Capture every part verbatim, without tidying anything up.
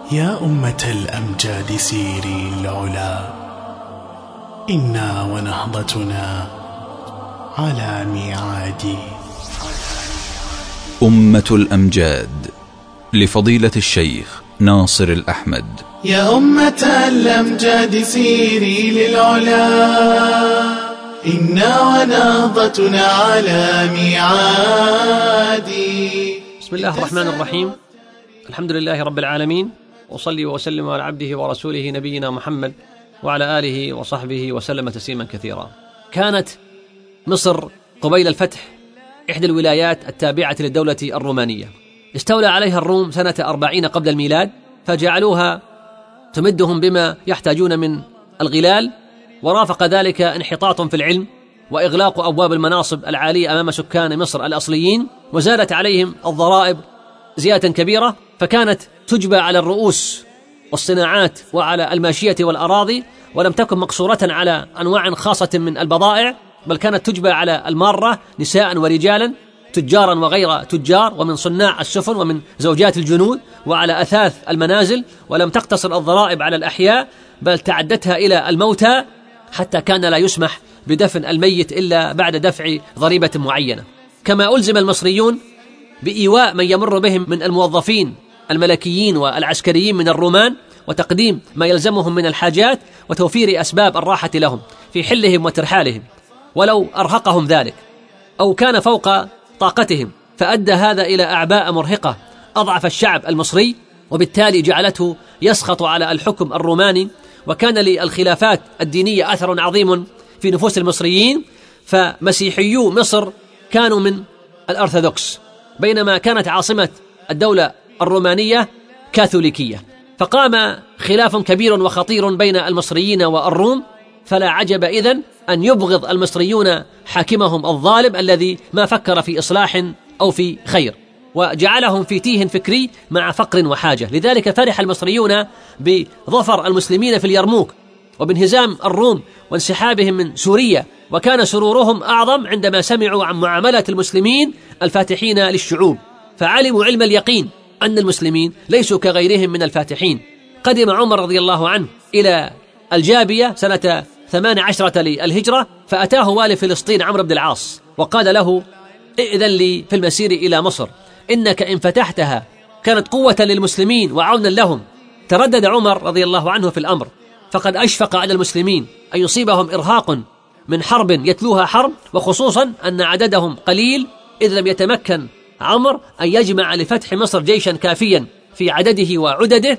يا أمة الأمجاد سيري العلا، إنا ونهضتنا على ميعاد. أمة الأمجاد لفضيلة الشيخ ناصر الأحمد. يا أمة الأمجاد سيري للعلا، إنا ونهضتنا على ميعاد. بسم الله الرحمن الرحيم، الحمد لله رب العالمين، وصلي وسلم على عبده ورسوله نبينا محمد وعلى آله وصحبه وسلم تسليما كثيرا. كانت مصر قبيل الفتح إحدى الولايات التابعة للدولة الرومانية، استولى عليها الروم سنة أربعين قبل الميلاد، فجعلوها تمدهم بما يحتاجون من الغلال، ورافق ذلك انحطاط في العلم وإغلاق أبواب المناصب العالية أمام سكان مصر الأصليين، وزادت عليهم الضرائب زيادة كبيرة، فكانت تجبى على الرؤوس والصناعات وعلى الماشية والأراضي، ولم تكن مقصورة على أنواع خاصة من البضائع، بل كانت تجبى على المارة نساء ورجالا، تجارا وغير تجار، ومن صناع السفن ومن زوجات الجنود، وعلى أثاث المنازل. ولم تقتصر الضرائب على الأحياء، بل تعدتها إلى الموتى، حتى كان لا يسمح بدفن الميت إلا بعد دفع ضريبة معينة. كما ألزم المصريون بإيواء من يمر بهم من الموظفين الملكيين والعسكريين من الرومان، وتقديم ما يلزمهم من الحاجات، وتوفير أسباب الراحة لهم في حلهم وترحالهم، ولو أرهقهم ذلك أو كان فوق طاقتهم، فأدى هذا إلى أعباء مرهقة أضعف الشعب المصري، وبالتالي جعلته يسخط على الحكم الروماني. وكان للخلافات الدينية أثر عظيم في نفوس المصريين، فمسيحيو مصر كانوا من الأرثوذكس، بينما كانت عاصمة الدولة الرومانية كاثوليكية، فقام خلاف كبير وخطير بين المصريين والروم. فلا عجب إذن أن يبغض المصريون حاكمهم الظالم الذي ما فكر في إصلاح أو في خير، وجعلهم في تيه فكري مع فقر وحاجة. لذلك فرح المصريون بظفر المسلمين في اليرموك وبانهزام الروم وانسحابهم من سوريا، وكان سرورهم أعظم عندما سمعوا عن معاملة المسلمين الفاتحين للشعوب، فعلموا علم اليقين أن المسلمين ليسوا كغيرهم من الفاتحين. قدم عمر رضي الله عنه إلى الجابية سنة ثمان عشرة للهجرة، فأتاه والي فلسطين عمرو بن العاص وقال له: ائذن لي في المسير إلى مصر، إنك إن فتحتها كانت قوة للمسلمين وعونا لهم. تردد عمر رضي الله عنه في الأمر، فقد أشفق على المسلمين أن يصيبهم إرهاق من حرب يتلوها حرب، وخصوصا أن عددهم قليل، إذ لم يتمكن عمر أن يجمع لفتح مصر جيشا كافيا في عدده وعدده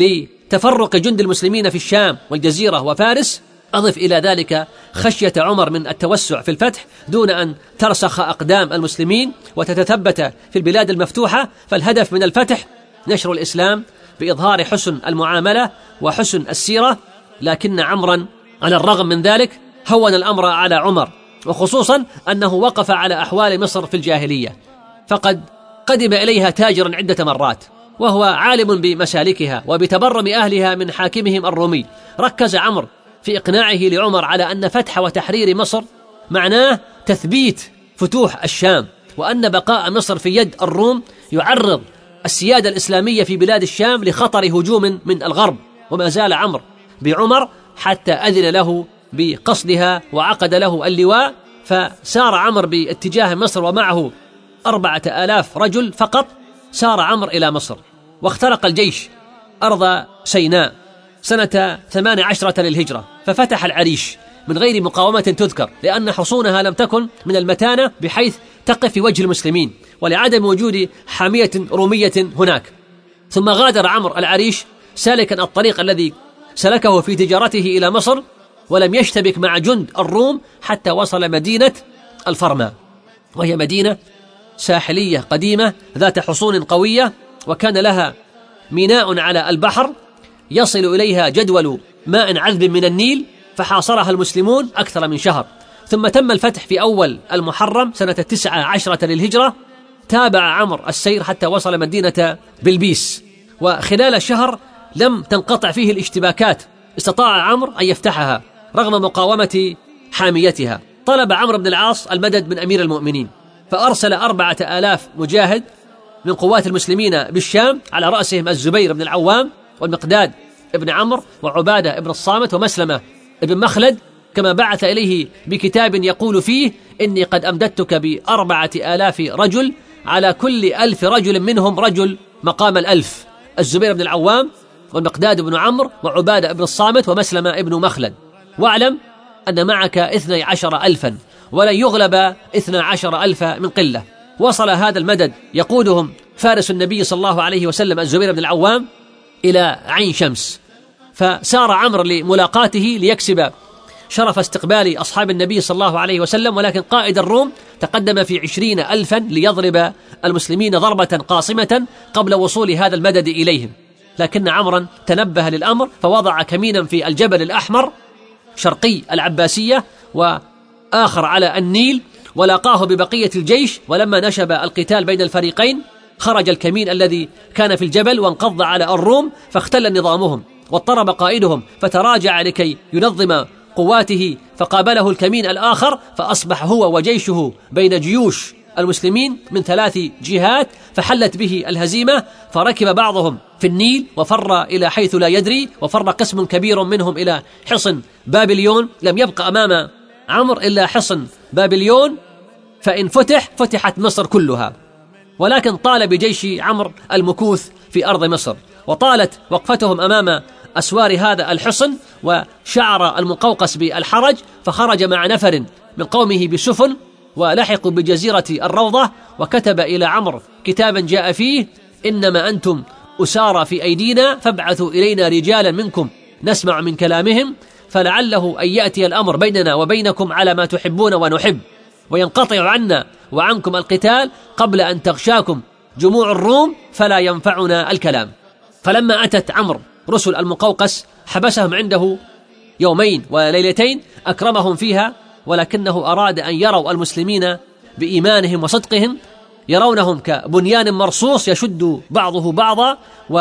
لتفرق جند المسلمين في الشام والجزيرة وفارس. أضف إلى ذلك خشية عمر من التوسع في الفتح دون أن ترسخ أقدام المسلمين وتتثبت في البلاد المفتوحة، فالهدف من الفتح نشر الإسلام بإظهار حسن المعاملة وحسن السيرة. لكن عمرا على الرغم من ذلك هون الأمر على عمر، وخصوصا أنه وقف على أحوال مصر في الجاهلية، فقد قدم إليها تاجرا عدة مرات، وهو عالم بمسالكها وبتبرم أهلها من حاكمهم الرومي. ركز عمرو في إقناعه لعمر على أن فتح وتحرير مصر معناه تثبيت فتوح الشام، وأن بقاء مصر في يد الروم يعرض السيادة الإسلامية في بلاد الشام لخطر هجوم من الغرب. وما زال عمرو بعمر حتى أذن له بقصدها وعقد له اللواء، فسار عمرو باتجاه مصر ومعه أربعة آلاف رجل فقط. سار عمرو إلى مصر واخترق الجيش أرض سيناء سنة ثمان عشرة للهجرة، ففتح العريش من غير مقاومة تذكر، لأن حصونها لم تكن من المتانة بحيث تقف في وجه المسلمين، ولعدم وجود حامية رومية هناك. ثم غادر عمرو العريش سالكا الطريق الذي سلكه في تجارته إلى مصر، ولم يشتبك مع جند الروم حتى وصل مدينة الفرما، وهي مدينة ساحلية قديمة ذات حصون قوية، وكان لها ميناء على البحر يصل إليها جدول ماء عذب من النيل، فحاصرها المسلمون أكثر من شهر. ثم تم الفتح في أول المحرم سنة تسعة عشرة للهجرة. تابع عمرو السير حتى وصل مدينة بلبيس، وخلال شهر لم تنقطع فيه الاشتباكات، استطاع عمرو أن يفتحها رغم مقاومة حاميتها. طلب عمرو بن العاص المدد من أمير المؤمنين، فأرسل أربعة آلاف مجاهد من قوات المسلمين بالشام على رأسهم الزبير بن العوام والمقداد ابن عمرو وعبادة ابن الصامت ومسلمة ابن مخلد، كما بعث إليه بكتاب يقول فيه: إني قد أمددتك بأربعة آلاف رجل، على كل ألف رجل منهم رجل مقام الألف، الزبير بن العوام والمقداد بن عمرو وعبادة ابن الصامت ومسلمة ابن مخلد، واعلم أن معك اثني عشر ألفا ولن يغلب اثنى عشر ألفا من قلة. وصل هذا المدد يقودهم فارس النبي صلى الله عليه وسلم الزبير بن العوام إلى عين شمس، فسار عمرو لملاقاته ليكسب شرف استقبال أصحاب النبي صلى الله عليه وسلم، ولكن قائد الروم تقدم في عشرين ألفا ليضرب المسلمين ضربة قاصمة قبل وصول هذا المدد إليهم، لكن عمرا تنبه للأمر فوضع كمينا في الجبل الأحمر شرقي العباسية وآخر على النيل، ولاقاه ببقية الجيش. ولما نشب القتال بين الفريقين خرج الكمين الذي كان في الجبل وانقض على الروم، فاختل نظامهم واضطرب قائدهم فتراجع لكي ينظم قواته، فقابله الكمين الآخر، فأصبح هو وجيشه بين جيوش المسلمين من ثلاث جهات، فحلت به الهزيمة، فركب بعضهم في النيل وفر إلى حيث لا يدري، وفر قسم كبير منهم إلى حصن بابليون. لم يبق أمام عمرو إلا حصن بابليون، فإن فتح فتحت مصر كلها، ولكن طال بجيش عمرو المكوث في أرض مصر، وطالت وقفتهم أمام أسوار هذا الحصن، وشعر المقوقس بالحرج، فخرج مع نفر من قومه بسفن ولحقوا بجزيرة الروضة، وكتب إلى عمرو كتابا جاء فيه: إنما أنتم أسارى في أيدينا، فابعثوا إلينا رجالا منكم نسمع من كلامهم، فلعله أن يأتي الأمر بيننا وبينكم على ما تحبون ونحب، وينقطع عنا وعنكم القتال قبل أن تغشاكم جموع الروم، فلا ينفعنا الكلام. فلما أتت عمرو رسل المقوقس حبسهم عنده يومين وليلتين، أكرمهم فيها، ولكنه أراد أن يروا المسلمين بإيمانهم وصدقهم، يرونهم كبنيان مرصوص يشد بعضه بعضا،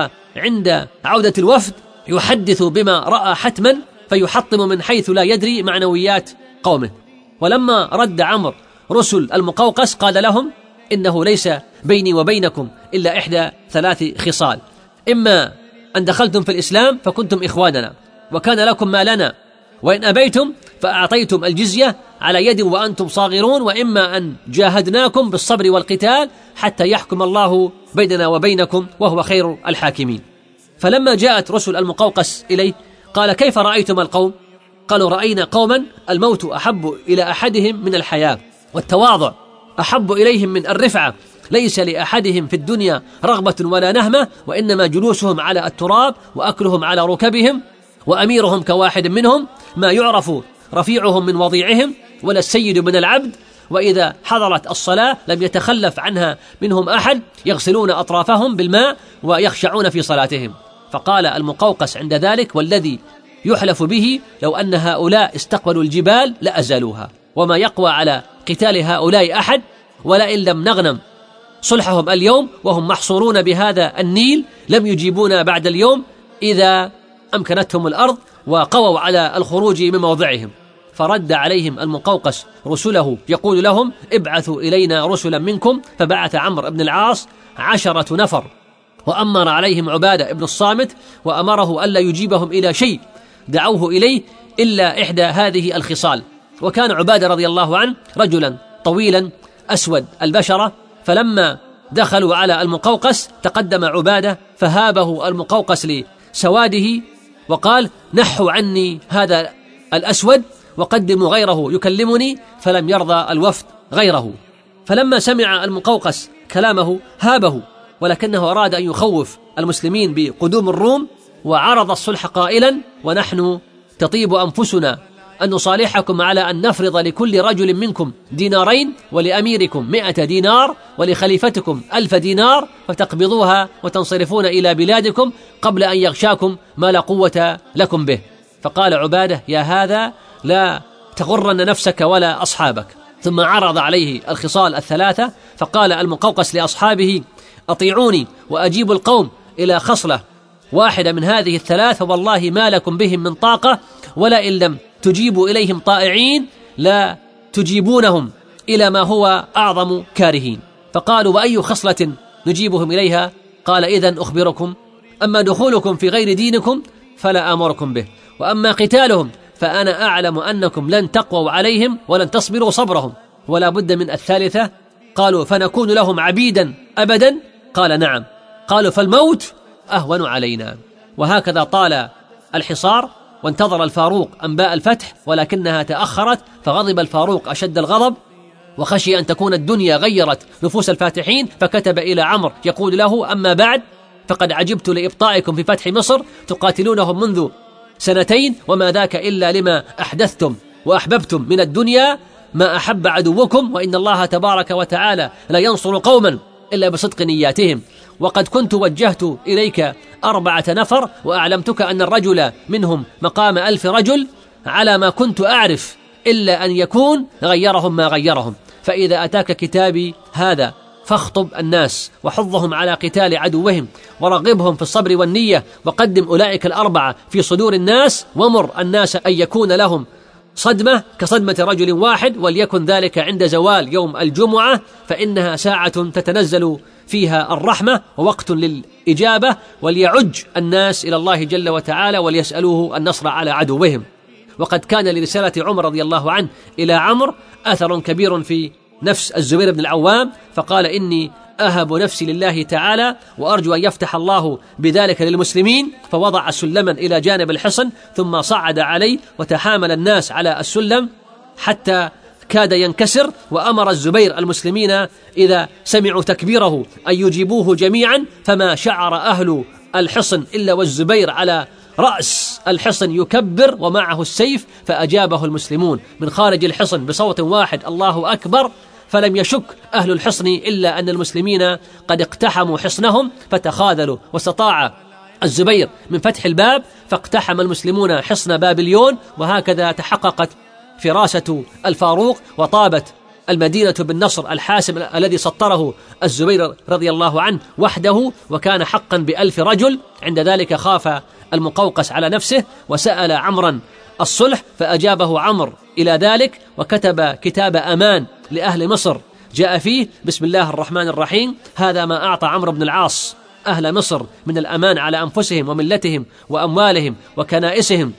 وعند عودة الوفد يحدث بما رأى حتما، فيحطم من حيث لا يدري معنويات قومه. ولما رد عمرو رسل المقوقس قال لهم: إنه ليس بيني وبينكم إلا إحدى ثلاث خصال، إما أن دخلتم في الإسلام فكنتم إخواننا وكان لكم ما لنا، وإن أبيتم فأعطيتم الجزية على يد وأنتم صاغرون، وإما أن جاهدناكم بالصبر والقتال حتى يحكم الله بيننا وبينكم وهو خير الحاكمين. فلما جاءت رسل المقوقس إليه قال: كيف رأيتم القوم؟ قالوا: رأينا قوما الموت أحب إلى أحدهم من الحياة، والتواضع أحب إليهم من الرفعة، ليس لأحدهم في الدنيا رغبة ولا نهمة، وإنما جلوسهم على التراب وأكلهم على ركبهم، وأميرهم كواحد منهم، ما يعرف رفيعهم من وضيعهم ولا السيد من العبد، وإذا حضرت الصلاة لم يتخلف عنها منهم أحد، يغسلون أطرافهم بالماء ويخشعون في صلاتهم. فقال المقوقس عند ذلك: والذي يحلف به لو أن هؤلاء استقبلوا الجبال لأزالوها، وما يقوى على قتال هؤلاء أحد، ولئن لم نغنم صلحهم اليوم وهم محصورون بهذا النيل لم يجيبونا بعد اليوم إذا أمكنتهم الأرض وقووا على الخروج من موضعهم. فرد عليهم المقوقس رسله يقول لهم: ابعثوا إلينا رسلا منكم. فبعث عمرو بن العاص عشرة نفر، وأمر عليهم عبادة ابن الصامت، وأمره ألا يجيبهم إلى شيء دعوه إليه إلا إحدى هذه الخصال. وكان عبادة رضي الله عنه رجلا طويلا أسود البشرة، فلما دخلوا على المقوقس تقدم عبادة فهابه المقوقس لسواده وقال: نحوا عني هذا الأسود وقدموا غيره يكلمني، فلم يرضى الوفد غيره. فلما سمع المقوقس كلامه هابه، ولكنه أراد أن يخوف المسلمين بقدوم الروم، وعرض الصلح قائلا: ونحن تطيب أنفسنا أن نصالحكم على أن نفرض لكل رجل منكم دينارين، ولأميركم مئة دينار، ولخليفتكم ألف دينار، فتقبضوها وتنصرفون إلى بلادكم قبل أن يغشاكم ما لا قوة لكم به. فقال عبادة: يا هذا لا تغرن نفسك ولا أصحابك. ثم عرض عليه الخصال الثلاثة، فقال المقوقس لأصحابه: أطيعوني وأجيب القوم إلى خصلة واحدة من هذه الثلاث، والله ما لكم بهم من طاقة، ولا إن لم تجيبوا إليهم طائعين لا تجيبونهم إلى ما هو أعظم كارهين. فقالوا: وأي خصلة نجيبهم إليها؟ قال: إذن أخبركم أما دخولكم في غير دينكم فلا آمركم به، وأما قتالهم فأنا أعلم أنكم لن تقووا عليهم ولن تصبروا صبرهم. ولا بد من الثالثة. قالوا فنكون لهم عبيدا أبدا؟ قال نعم. قالوا فالموت أهون علينا. وهكذا طال الحصار، وانتظر الفاروق أنباء الفتح، ولكنها تأخرت، فغضب الفاروق أشد الغضب، وخشي أن تكون الدنيا غيرت نفوس الفاتحين، فكتب إلى عمرو يقول له: أما بعد فقد عجبت لإبطائكم في فتح مصر، تقاتلونهم منذ سنتين، وما ذاك إلا لما أحدثتم وأحببتم من الدنيا ما أحب عدوكم، وإن الله تبارك وتعالى لا ينصر قوما إلا بصدق نياتهم. وقد كنت وجهت إليك أربعة نفر، وأعلمتك أن الرجل منهم مقام ألف رجل، على ما كنت أعرف، إلا أن يكون غيرهم ما غيرهم. فإذا أتاك كتابي هذا فاخطب الناس وحضهم على قتال عدوهم، ورغبهم في الصبر والنية، وقدم أولئك الأربعة في صدور الناس، ومر الناس أن يكون لهم صدمة كصدمة رجل واحد، وليكن ذلك عند زوال يوم الجمعة، فإنها ساعة تتنزل فيها الرحمة ووقت للإجابة، وليعج الناس إلى الله جل وتعالى وليسألوه النصر على عدوهم. وقد كان لرسالة عمر رضي الله عنه إلى عمرو أثر كبير في نفس الزبير بن العوام، فقال: إني أهب نفسي لله تعالى وأرجو أن يفتح الله بذلك للمسلمين. فوضع سلما إلى جانب الحصن، ثم صعد عليه، وتحامل الناس على السلم حتى كاد ينكسر، وأمر الزبير المسلمين إذا سمعوا تكبيره أن يجيبوه جميعا، فما شعر أهل الحصن إلا والزبير على رأس الحصن يكبر ومعه السيف، فأجابه المسلمون من خارج الحصن بصوت واحد: الله أكبر. فلم يشك أهل الحصن إلا أن المسلمين قد اقتحموا حصنهم، فتخاذلوا، واستطاع الزبير من فتح الباب، فاقتحم المسلمون حصن بابليون. وهكذا تحققت فراسة الفاروق، وطابت المدينة بالنصر الحاسم الذي سطره الزبير رضي الله عنه وحده، وكان حقا بألف رجل. عند ذلك خاف المقوقس على نفسه، وسأل عمرا الصلح، فأجابه عمرو إلى ذلك، وكتب كتاب أمان لأهل مصر جاء فيه: بسم الله الرحمن الرحيم، هذا ما أعطى عمرو بن العاص أهل مصر من الأمان على أنفسهم وملتهم وأموالهم وكنائسهم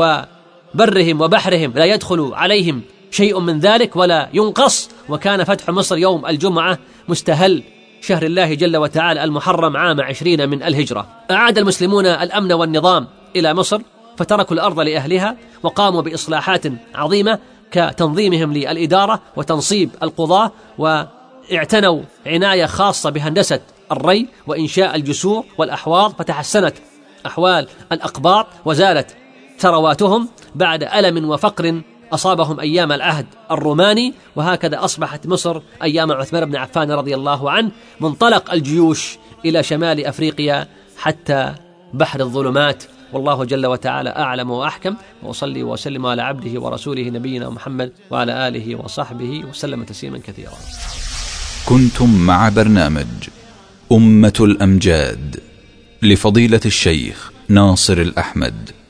وبرهم وبحرهم، لا يدخل عليهم شيء من ذلك ولا ينقص. وكان فتح مصر يوم الجمعة مستهل شهر الله جل وتعالى المحرم عام عشرين من الهجرة. أعاد المسلمون الأمن والنظام إلى مصر، فتركوا الأرض لأهلها، وقاموا بإصلاحات عظيمة كتنظيمهم للإدارة وتنصيب القضاة، واعتنوا عناية خاصة بهندسة الري وإنشاء الجسور والأحواض، فتحسنت أحوال الأقباط، وزالت ثرواتهم بعد ألم وفقر أصابهم أيام العهد الروماني. وهكذا أصبحت مصر أيام عثمان بن عفان رضي الله عنه منطلق الجيوش إلى شمال أفريقيا حتى بحر الظلمات. والله جل وتعالى أعلم وأحكم، وأصلي وأسلم على عبده ورسوله نبينا محمد وعلى آله وصحبه وسلم تسليما كثيرا. كنتم مع برنامج أمة الأمجاد لفضيلة الشيخ ناصر الأحمد.